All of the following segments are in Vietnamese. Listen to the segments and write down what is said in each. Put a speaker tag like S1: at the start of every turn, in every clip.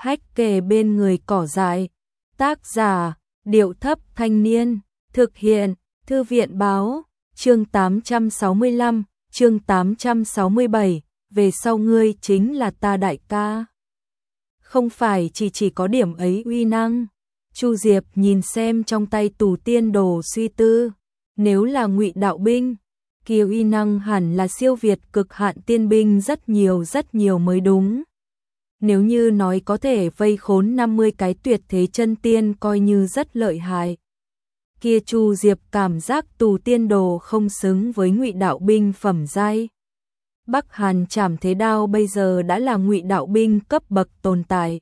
S1: hách kề bên người cỏ dại. Tác giả, Điệu Thấp Thanh Niên. Thực hiện, Thư viện Báo. Chương 865, chương 867. Về sau ngươi chính là ta đại ca. Không phải chỉ có điểm ấy uy năng. Chu Diệp nhìn xem trong tay tù tiên đồ suy tư. Nếu là Ngụy đạo binh, kia uy năng hẳn là siêu việt cực hạn tiên binh rất nhiều mới đúng. Nếu như nói có thể vây khốn 50 cái tuyệt thế chân tiên coi như rất lợi hại. Kia Chu Diệp cảm giác tù tiên đồ không xứng với Ngụy đạo binh phẩm giai. Bắc Hàn Trảm Thế Đao bây giờ đã là Ngụy đạo binh cấp bậc tồn tại.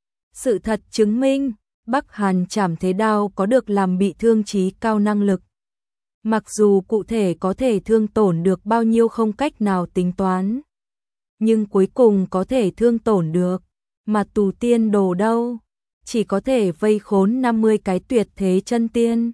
S1: Sự thật chứng minh, Bắc Hàn Trảm Thế Đao có được làm bị thương chí cao năng lực. Mặc dù cụ thể có thể thương tổn được bao nhiêu không cách nào tính toán, nhưng cuối cùng có thể thương tổn được, mà tù tiên đồ đâu, chỉ có thể vây khốn 50 cái tuyệt thế chân tiên.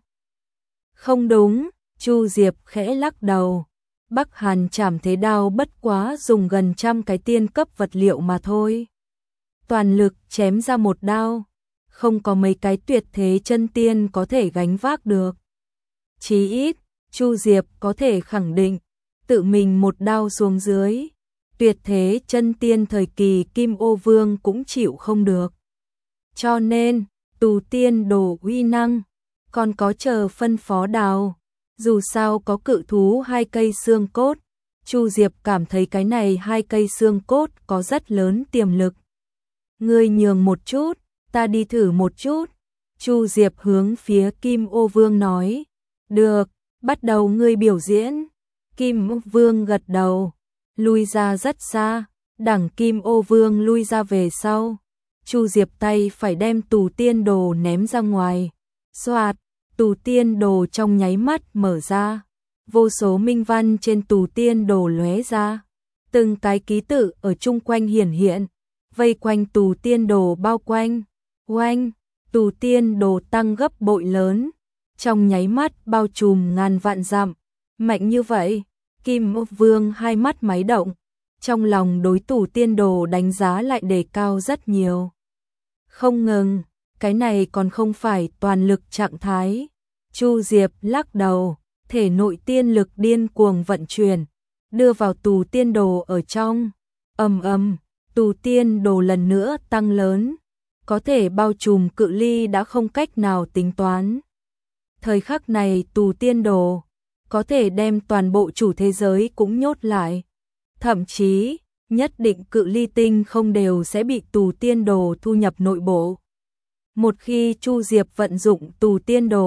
S1: Không đúng, Chu Diệp khẽ lắc đầu. Bắc Hàn Trảm Thế Đao bất quá dùng gần trăm cái tiên cấp vật liệu mà thôi. Toàn lực chém ra một đao, không có mấy cái tuyệt thế chân tiên có thể gánh vác được. Chí ít, Chu Diệp có thể khẳng định, tự mình một đao xuống dưới, tuyệt thế chân tiên thời kỳ Kim Ô Vương cũng chịu không được. Cho nên, tù tiên đồ uy năng, còn có chờ phân phó đào. Dù sao có cự thú 2 cây xương cốt, Chu Diệp cảm thấy cái này 2 cây xương cốt có rất lớn tiềm lực. Ngươi nhường một chút, ta đi thử một chút. Chu Diệp hướng phía Kim Ô Vương nói. Được, bắt đầu ngươi biểu diễn. Kim Ô Vương gật đầu, lui ra rất xa, đẳng Kim Ô Vương lui ra về sau. Chu Diệp tay phải đem tù tiên đồ ném ra ngoài. Xoạt, tù tiên đồ trong nháy mắt mở ra. Vô số minh văn trên tù tiên đồ lóe ra. Từng cái ký tự ở chung quanh hiển hiện, vây quanh tù tiên đồ bao quanh. Oanh, tù tiên đồ tăng gấp bội lớn, trong nháy mắt bao trùm ngàn vạn dặm. Mạnh như vậy, Kim Ô Vương hai mắt máy động, trong lòng đối tù tiên đồ đánh giá lại đề cao rất nhiều. Không ngừng, cái này còn không phải toàn lực trạng thái. Chu Diệp lắc đầu, thể nội tiên lực điên cuồng vận chuyển, đưa vào tù tiên đồ ở trong. Ầm ầm, tù tiên đồ lần nữa tăng lớn, có thể bao trùm cự ly đã không cách nào tính toán. Thời khắc này tù tiên đồ có thể đem toàn bộ chủ thế giới cũng nhốt lại. Thậm chí, nhất định cự ly tinh không đều sẽ bị tù tiên đồ thu nhập nội bộ. Một khi Chu Diệp vận dụng tù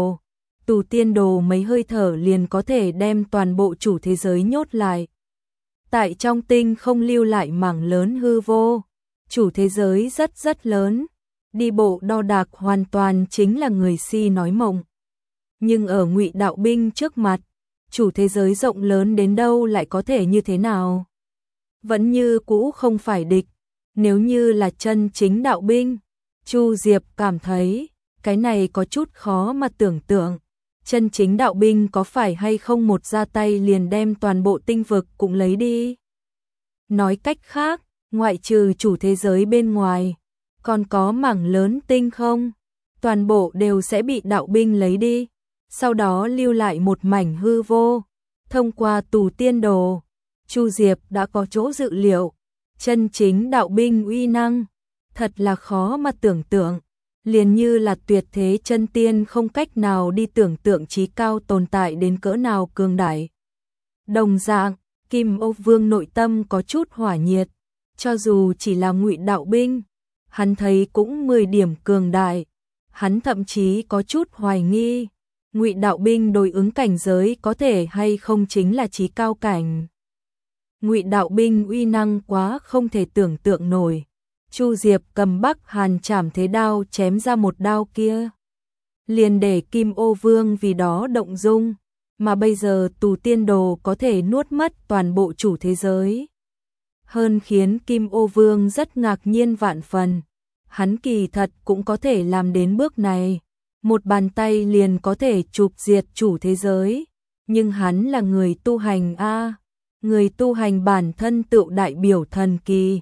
S1: tiên đồ mấy hơi thở liền có thể đem toàn bộ chủ thế giới nhốt lại. Tại trong tinh không lưu lại mảng lớn hư vô, chủ thế giới rất lớn, đi bộ đo đạc hoàn toàn chính là người si nói mộng. Nhưng ở Ngụy đạo binh trước mặt, chủ thế giới rộng lớn đến đâu lại có thể như thế nào? Vẫn như cũ không phải địch. Nếu như là chân chính đạo binh, Chu Diệp cảm thấy cái này có chút khó mà tưởng tượng. Chân chính đạo binh có phải hay không một ra tay liền đem toàn bộ tinh vực cũng lấy đi? Nói cách khác, ngoại trừ chủ thế giới bên ngoài, còn có mảng lớn tinh không, toàn bộ đều sẽ bị đạo binh lấy đi, sau đó lưu lại một mảnh hư vô. Thông qua tù tiên đồ, Chu Diệp đã có chỗ dự liệu, chân chính đạo binh uy năng, thật là khó mà tưởng tượng, liền như là tuyệt thế chân tiên không cách nào đi tưởng tượng chí cao tồn tại đến cỡ nào cường đại. Đồng dạng, Kim Ô Vương nội tâm có chút hỏa nhiệt, cho dù chỉ là Ngụy đạo binh, hắn thấy cũng 10 điểm cường đại, hắn thậm chí có chút hoài nghi, Ngụy đạo binh đối ứng cảnh giới có thể hay không chính là chí cao cảnh. Ngụy đạo binh uy năng quá không thể tưởng tượng nổi. Chu Diệp cầm Bắc Hàn Trảm Thế Đao chém ra một đao kia, liền để Kim Ô Vương vì đó động dung, mà bây giờ tù tiên đồ có thể nuốt mất toàn bộ chủ thế giới. Hơn khiến Kim Ô Vương rất ngạc nhiên vạn phần, hắn kỳ thật cũng có thể làm đến bước này, một bàn tay liền có thể chụp diệt chủ thế giới, nhưng hắn là người tu hành a, người tu hành bản thân tựu đại biểu thần kỳ.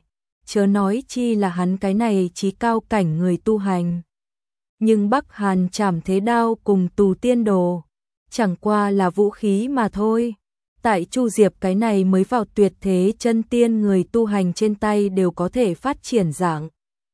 S1: chớ nói chi là hắn cái này chí cao cảnh người tu hành. Nhưng Bắc Hàn Trảm Thế Đao cùng Tù Tiên Đồ chẳng qua là vũ khí mà thôi. Tại Chu Diệp cái này mới vào tuyệt thế chân tiên người tu hành trên tay đều có thể phát triển dạng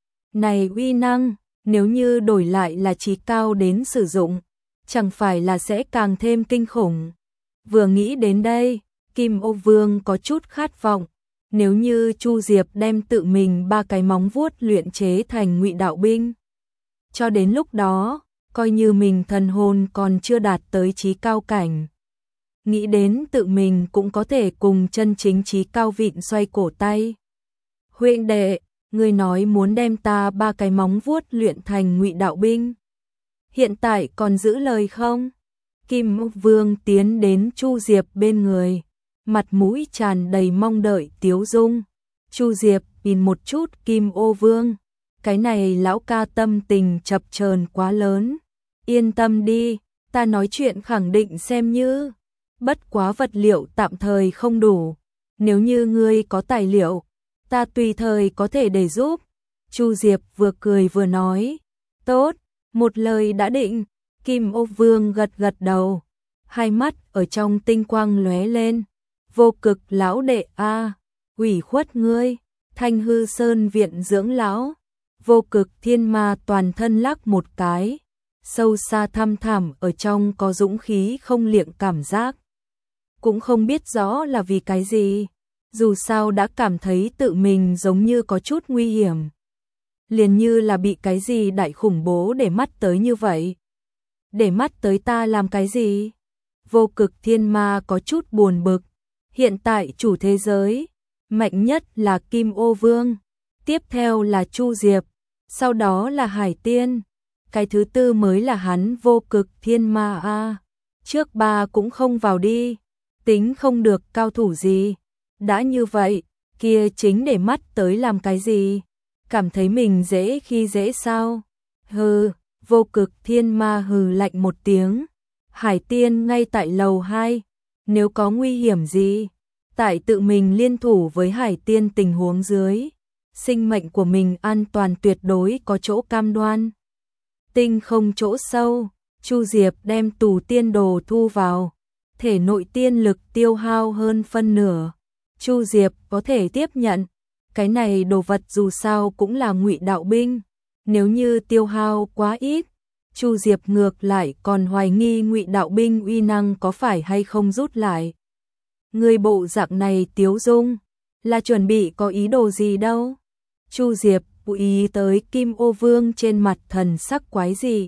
S1: này uy năng, nếu như đổi lại là chí cao đến sử dụng, chẳng phải là sẽ càng thêm kinh khủng. Vừa nghĩ đến đây, Kim Ô Vương có chút khát vọng, nếu như Chu Diệp đem tự mình 3 cái móng vuốt luyện chế thành ngụy đạo binh. Cho đến lúc đó, coi như mình thần hồn còn chưa đạt tới chí cao cảnh. Nghĩ đến tự mình cũng có thể cùng chân chính chí cao vịn xoay cổ tay. Huynh đệ, ngươi nói muốn đem ta 3 cái móng vuốt luyện thành ngụy đạo binh. Hiện tại còn giữ lời không? Kim Ô Vương tiến đến Chu Diệp bên người, mặt mũi tràn đầy mong đợi tiếu dung. Chu Diệp nhìn một chút Kim Ô Vương, cái này lão ca tâm tình chập chờn quá lớn. Yên tâm đi, ta nói chuyện khẳng định xem như. Bất quá vật liệu tạm thời không đủ, nếu như ngươi có tài liệu, ta tùy thời có thể để giúp. Chu Diệp vừa cười vừa nói, tốt, một lời đã định. Kim Ô Vương gật gật đầu, hai mắt ở trong tinh quang lóe lên. Vô Cực lão đệ a, ủy khuất ngươi. Thanh Hư Sơn viện dưỡng lão. Vô Cực Thiên Ma toàn thân lắc một cái, sâu xa thăm thẳm ở trong có dũng khí không liệng cảm giác. Cũng không biết rõ là vì cái gì, dù sao đã cảm thấy tự mình giống như có chút nguy hiểm. Liền như là bị cái gì đại khủng bố để mắt tới như vậy. Để mắt tới ta làm cái gì? Vô Cực Thiên Ma có chút buồn bực. Hiện tại chủ thế giới mạnh nhất là Kim Ô Vương, tiếp theo là Chu Diệp, sau đó là Hải Tiên, cái thứ tư mới là hắn Vô Cực Thiên Ma a. Trước 3 cũng không vào đi, tính không được cao thủ gì. Đã như vậy, kia chính để mắt tới làm cái gì? Cảm thấy mình dễ khi dễ sao? Hừ. Vô Cực Thiên Ma hừ lạnh một tiếng. Hải Tiên ngay tại lầu 2, nếu có nguy hiểm gì, tại tự mình liên thủ với Hải Tiên tình huống dưới, sinh mệnh của mình an toàn tuyệt đối có chỗ cam đoan. Tinh không chỗ sâu, Chu Diệp đem Tù Tiên Đồ thu vào, thể nội tiên lực tiêu hao hơn phân nửa. Chu Diệp có thể tiếp nhận, cái này đồ vật dù sao cũng là ngụy đạo binh. Nếu như tiêu hao quá ít, Chu Diệp ngược lại còn hoài nghi ngụy đạo binh uy năng có phải hay không rút lại. Người bộ dạng này tiếu dung, là chuẩn bị có ý đồ gì đâu. Chu Diệp chú ý tới Kim Ô Vương trên mặt thần sắc quái gì.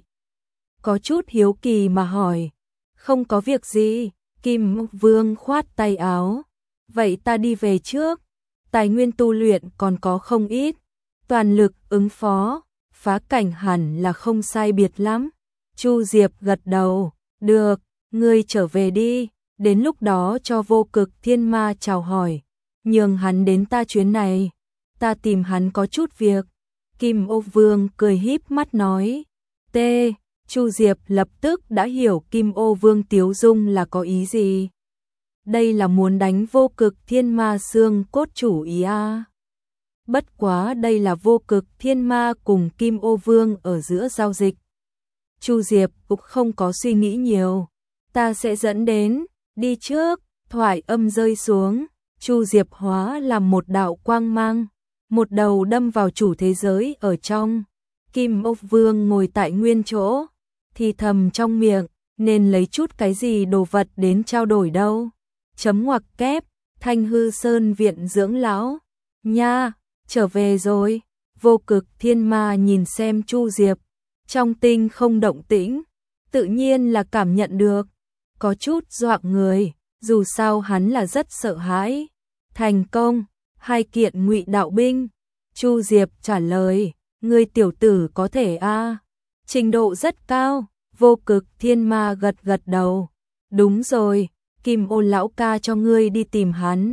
S1: Có chút hiếu kỳ mà hỏi, không có việc gì. Kim Ô Vương khoát tay áo, vậy ta đi về trước, tài nguyên tu luyện còn có không ít, toàn lực ứng phó. Phá cảnh hẳn là không sai biệt lắm. Chu Diệp gật đầu, được, ngươi trở về đi, đến lúc đó cho Vô Cực Thiên Ma chào hỏi, nhường hắn đến ta chuyến này, ta tìm hắn có chút việc. Kim Ô Vương cười híp mắt nói, tê, Chu Diệp lập tức đã hiểu Kim Ô Vương tiếu dung là có ý gì. Đây là muốn đánh Vô Cực Thiên Ma xương cốt chủ ý a. Bất quá đây là Vô Cực Thiên Ma cùng Kim Ô Vương ở giữa giao dịch. Chu Diệp cũng không có suy nghĩ nhiều, ta sẽ dẫn đến, đi trước. Thoại âm rơi xuống, Chu Diệp hóa làm một đạo quang mang, một đầu đâm vào chủ thế giới ở trong. Kim Ô Vương ngồi tại nguyên chỗ, thì thầm trong miệng, nên lấy chút cái gì đồ vật đến trao đổi đâu. Chấm ngoặc kép, Thanh Hư Sơn viện dưỡng lão, nha. Trở về rồi. Vô Cực Thiên Ma nhìn xem Chu Diệp, trong tinh không động tĩnh, tự nhiên là cảm nhận được, có chút dọa người, dù sao hắn là rất sợ hãi. Thành công, 2 kiện ngụy đạo binh. Chu Diệp trả lời, ngươi tiểu tử có thể a, trình độ rất cao. Vô Cực Thiên Ma gật gật đầu, đúng rồi, Kim Ô lão ca cho ngươi đi tìm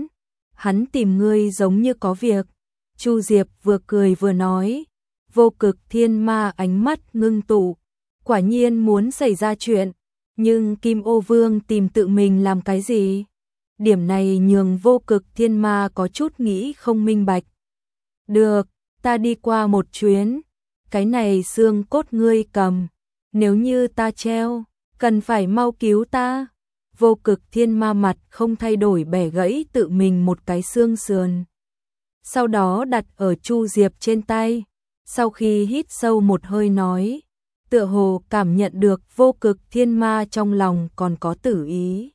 S1: hắn tìm ngươi giống như có việc. Chu Diệp vừa cười vừa nói, Vô Cực Thiên Ma ánh mắt ngưng tụ, quả nhiên muốn xảy ra chuyện, nhưng Kim Ô Vương tìm tự mình làm cái gì? Điểm này nhường Vô Cực Thiên Ma có chút nghĩ không minh bạch. Được, ta đi qua một chuyến. Cái này xương cốt ngươi cầm. Nếu như ta treo, cần phải mau cứu ta. Vô Cực Thiên Ma mặt không thay đổi bẻ gãy tự mình một cái xương sườn. Sau đó đặt ở Chu Diệp trên tay. Sau khi hít sâu một hơi nói, tựa hồ cảm nhận được Vô Cực Thiên Ma trong lòng còn có tử ý.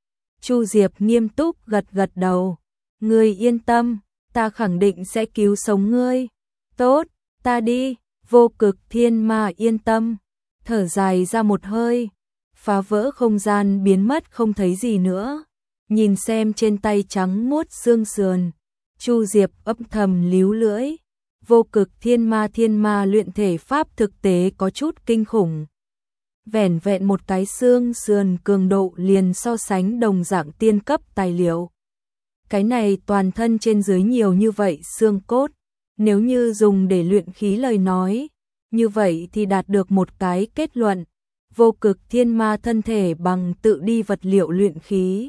S1: Chu Diệp nghiêm túc gật gật đầu. Ngươi yên tâm, ta khẳng định sẽ cứu sống ngươi. Tốt, ta đi. Vô Cực Thiên Ma yên tâm, thở dài ra một hơi, phá vỡ không gian biến mất không thấy gì nữa. Nhìn xem trên tay trắng muốt xương sườn, Chu Diệp âm thầm líu lưỡi. Vô Cực Thiên Ma luyện thể pháp thực tế có chút kinh khủng. Vẻn vẹn một cái xương sườn cường độ liền so sánh đồng dạng tiên cấp tài liệu. Cái này toàn thân trên dưới nhiều như vậy xương cốt, nếu như dùng để luyện khí lời nói, như vậy thì đạt được một cái kết luận, Vô Cực Thiên Ma thân thể bằng tự đi vật liệu luyện khí.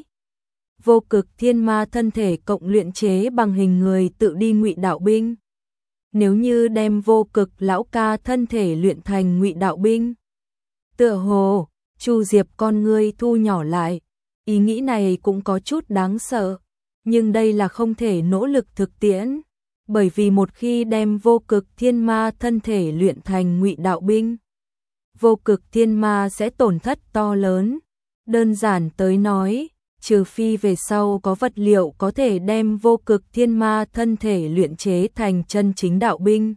S1: Vô Cực Thiên Ma thân thể cộng luyện chế bằng hình người tự đi ngụy đạo binh. Nếu như đem Vô Cực lão ca thân thể luyện thành ngụy đạo binh, tựa hồ Chu Diệp con ngươi thu nhỏ lại, ý nghĩ này cũng có chút đáng sợ, nhưng đây là không thể nỗ lực thực tiễn, bởi vì một khi đem Vô Cực Thiên Ma thân thể luyện thành ngụy đạo binh, Vô Cực Thiên Ma sẽ tổn thất to lớn. Đơn giản tới nói, trừ phi về sau có vật liệu có thể đem Vô Cực Thiên Ma thân thể luyện chế thành chân chính đạo binh.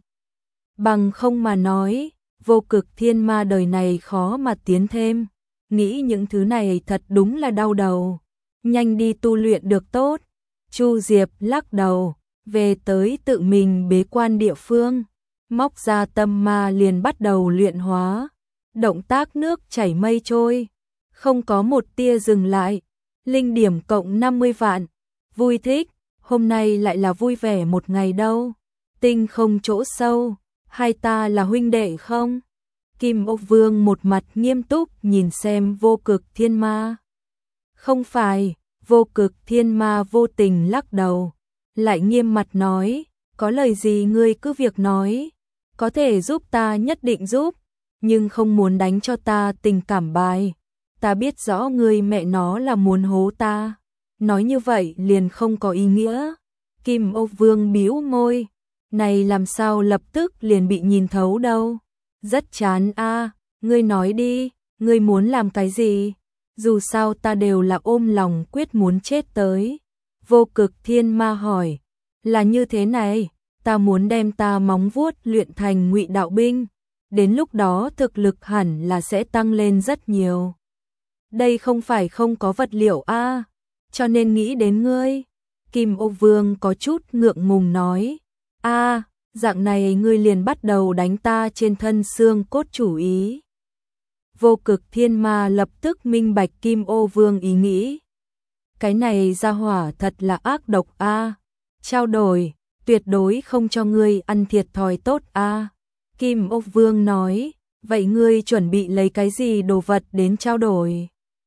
S1: Bằng không mà nói, Vô Cực Thiên Ma đời này khó mà tiến thêm. Nghĩ những thứ này thật đúng là đau đầu. Nhanh đi tu luyện được tốt. Chu Diệp lắc đầu, về tới tự mình bế quan địa phương, móc ra tâm ma liền bắt đầu luyện hóa. Động tác nước chảy mây trôi, không có một tia dừng lại. Linh điểm cộng 50 vạn. Vui thích, hôm nay lại là vui vẻ một ngày đâu. Tinh không chỗ sâu, hai ta là huynh đệ không? Kim Ô Vương một mặt nghiêm túc nhìn xem Vô Cực Thiên Ma. Không phải, Vô Cực Thiên Ma vô tình lắc đầu, lại nghiêm mặt nói, có lời gì ngươi cứ việc nói, có thể giúp ta nhất định giúp, nhưng không muốn đánh cho ta tình cảm bài. Ta biết rõ ngươi mẹ nó là muốn hố ta, nói như vậy liền không có ý nghĩa. Kim Ô Vương bĩu môi, này làm sao lập tức liền bị nhìn thấu đâu. Rất chán a, ngươi nói đi, ngươi muốn làm cái gì? Dù sao ta đều là ôm lòng quyết muốn chết tới. Vô Cực Thiên Ma hỏi, là như thế này, ta muốn đem ta móng vuốt luyện thành ngụy đạo binh, đến lúc đó thực lực hẳn là sẽ tăng lên rất nhiều. Đây không phải không có vật liệu a, cho nên nghĩ đến ngươi. Kim Ô Vương có chút ngượng ngùng nói, a, dạng này ngươi liền bắt đầu đánh ta trên thân xương cốt chủ ý. Vô Cực Thiên Ma lập tức minh bạch Kim Ô Vương ý nghĩ. Cái này ra hỏa thật là ác độc a, trao đổi, tuyệt đối không cho ngươi ăn thiệt thòi tốt a. Kim Ô Vương nói, vậy ngươi chuẩn bị lấy cái gì đồ vật đến trao đổi?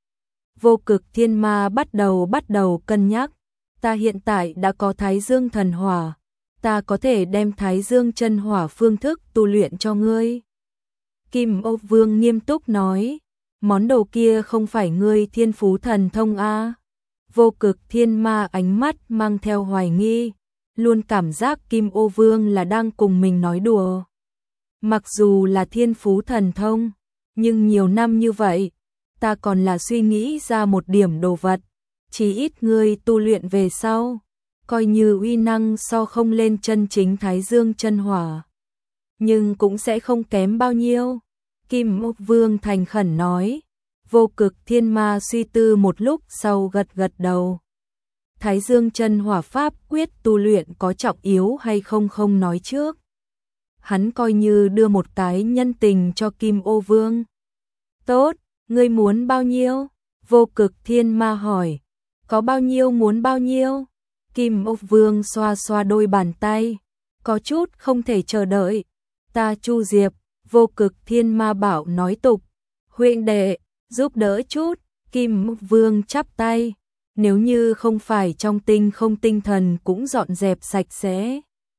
S1: Vô Cực Thiên Ma bắt đầu cân nhắc, ta hiện tại đã có Thái Dương thần hỏa, ta có thể đem Thái Dương chân hỏa phương thức tu luyện cho ngươi. Kim Ô Vương nghiêm túc nói, món đồ kia không phải ngươi thiên phú thần thông a. Vô Cực Thiên Ma ánh mắt mang theo hoài nghi, luôn cảm giác Kim Ô Vương là đang cùng mình nói đùa. Mặc dù là thiên phú thần thông, nhưng nhiều năm như vậy, ta còn là suy nghĩ ra một điểm đồ vật, chỉ ít ngươi tu luyện về sau, coi như uy năng so không lên chân chính Thái Dương chân hỏa, nhưng cũng sẽ không kém bao nhiêu. Kim Ô Vương thành khẩn nói. Vô Cực Thiên Ma suy tư một lúc sau gật gật đầu. Thái Dương chân hỏa pháp quyết tu luyện có trọng yếu hay không không nói trước. Hắn coi như đưa một cái nhân tình cho Kim Ô Vương. Tốt, ngươi muốn bao nhiêu? Vô Cực Thiên Ma hỏi. Có bao nhiêu muốn bao nhiêu? Kim Ô Vương xoa xoa đôi bàn tay, có chút không thể chờ đợi. Ta Chu Diệp, Vô Cực Thiên Ma bảo nói tục, huynh đệ, giúp đỡ chút. Kim Ô Vương chắp tay, nếu như không phải trong tinh không tinh thần cũng dọn dẹp sạch sẽ.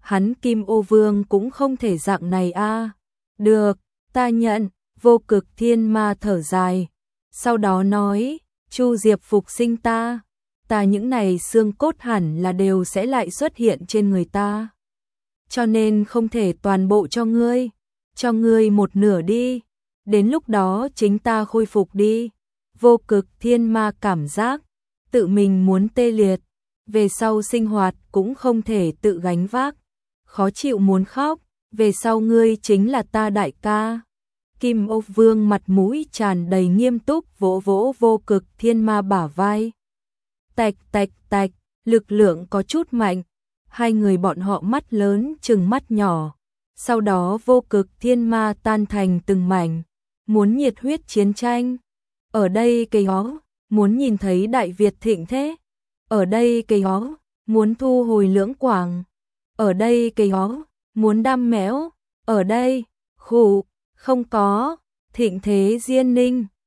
S1: hắn Kim Ô Vương cũng không thể dạng này a. Được, ta nhận, Vô Cực Thiên Ma thở dài, sau đó nói, Chu Diệp phục sinh ta những này xương cốt hẳn là đều sẽ lại xuất hiện trên người ta. Cho nên không thể toàn bộ cho ngươi một nửa đi, đến lúc đó chính ta khôi phục đi. Vô Cực Thiên Ma cảm giác tự mình muốn tê liệt, về sau sinh hoạt cũng không thể tự gánh vác, khó chịu muốn khóc, về sau ngươi chính là ta đại ca. Kim Ô Vương mặt mũi tràn đầy nghiêm túc vỗ vỗ Vô Cực Thiên Ma bả vai. Tạch tạch tạch, lực lượng có chút mạnh, hai người bọn họ mắt lớn chừng mắt nhỏ, sau đó Vô Cực Thiên Ma tan thành từng mảnh, muốn nhiệt huyết chiến tranh. Ở đây cây ó, muốn nhìn thấy Đại Việt thịnh thế. Ở đây cây ó, muốn thu hồi Lưỡng Quảng. Ở đây cây ó, muốn đam mẽo. Ở đây, khụ, không có, thịnh thế Diên Ninh.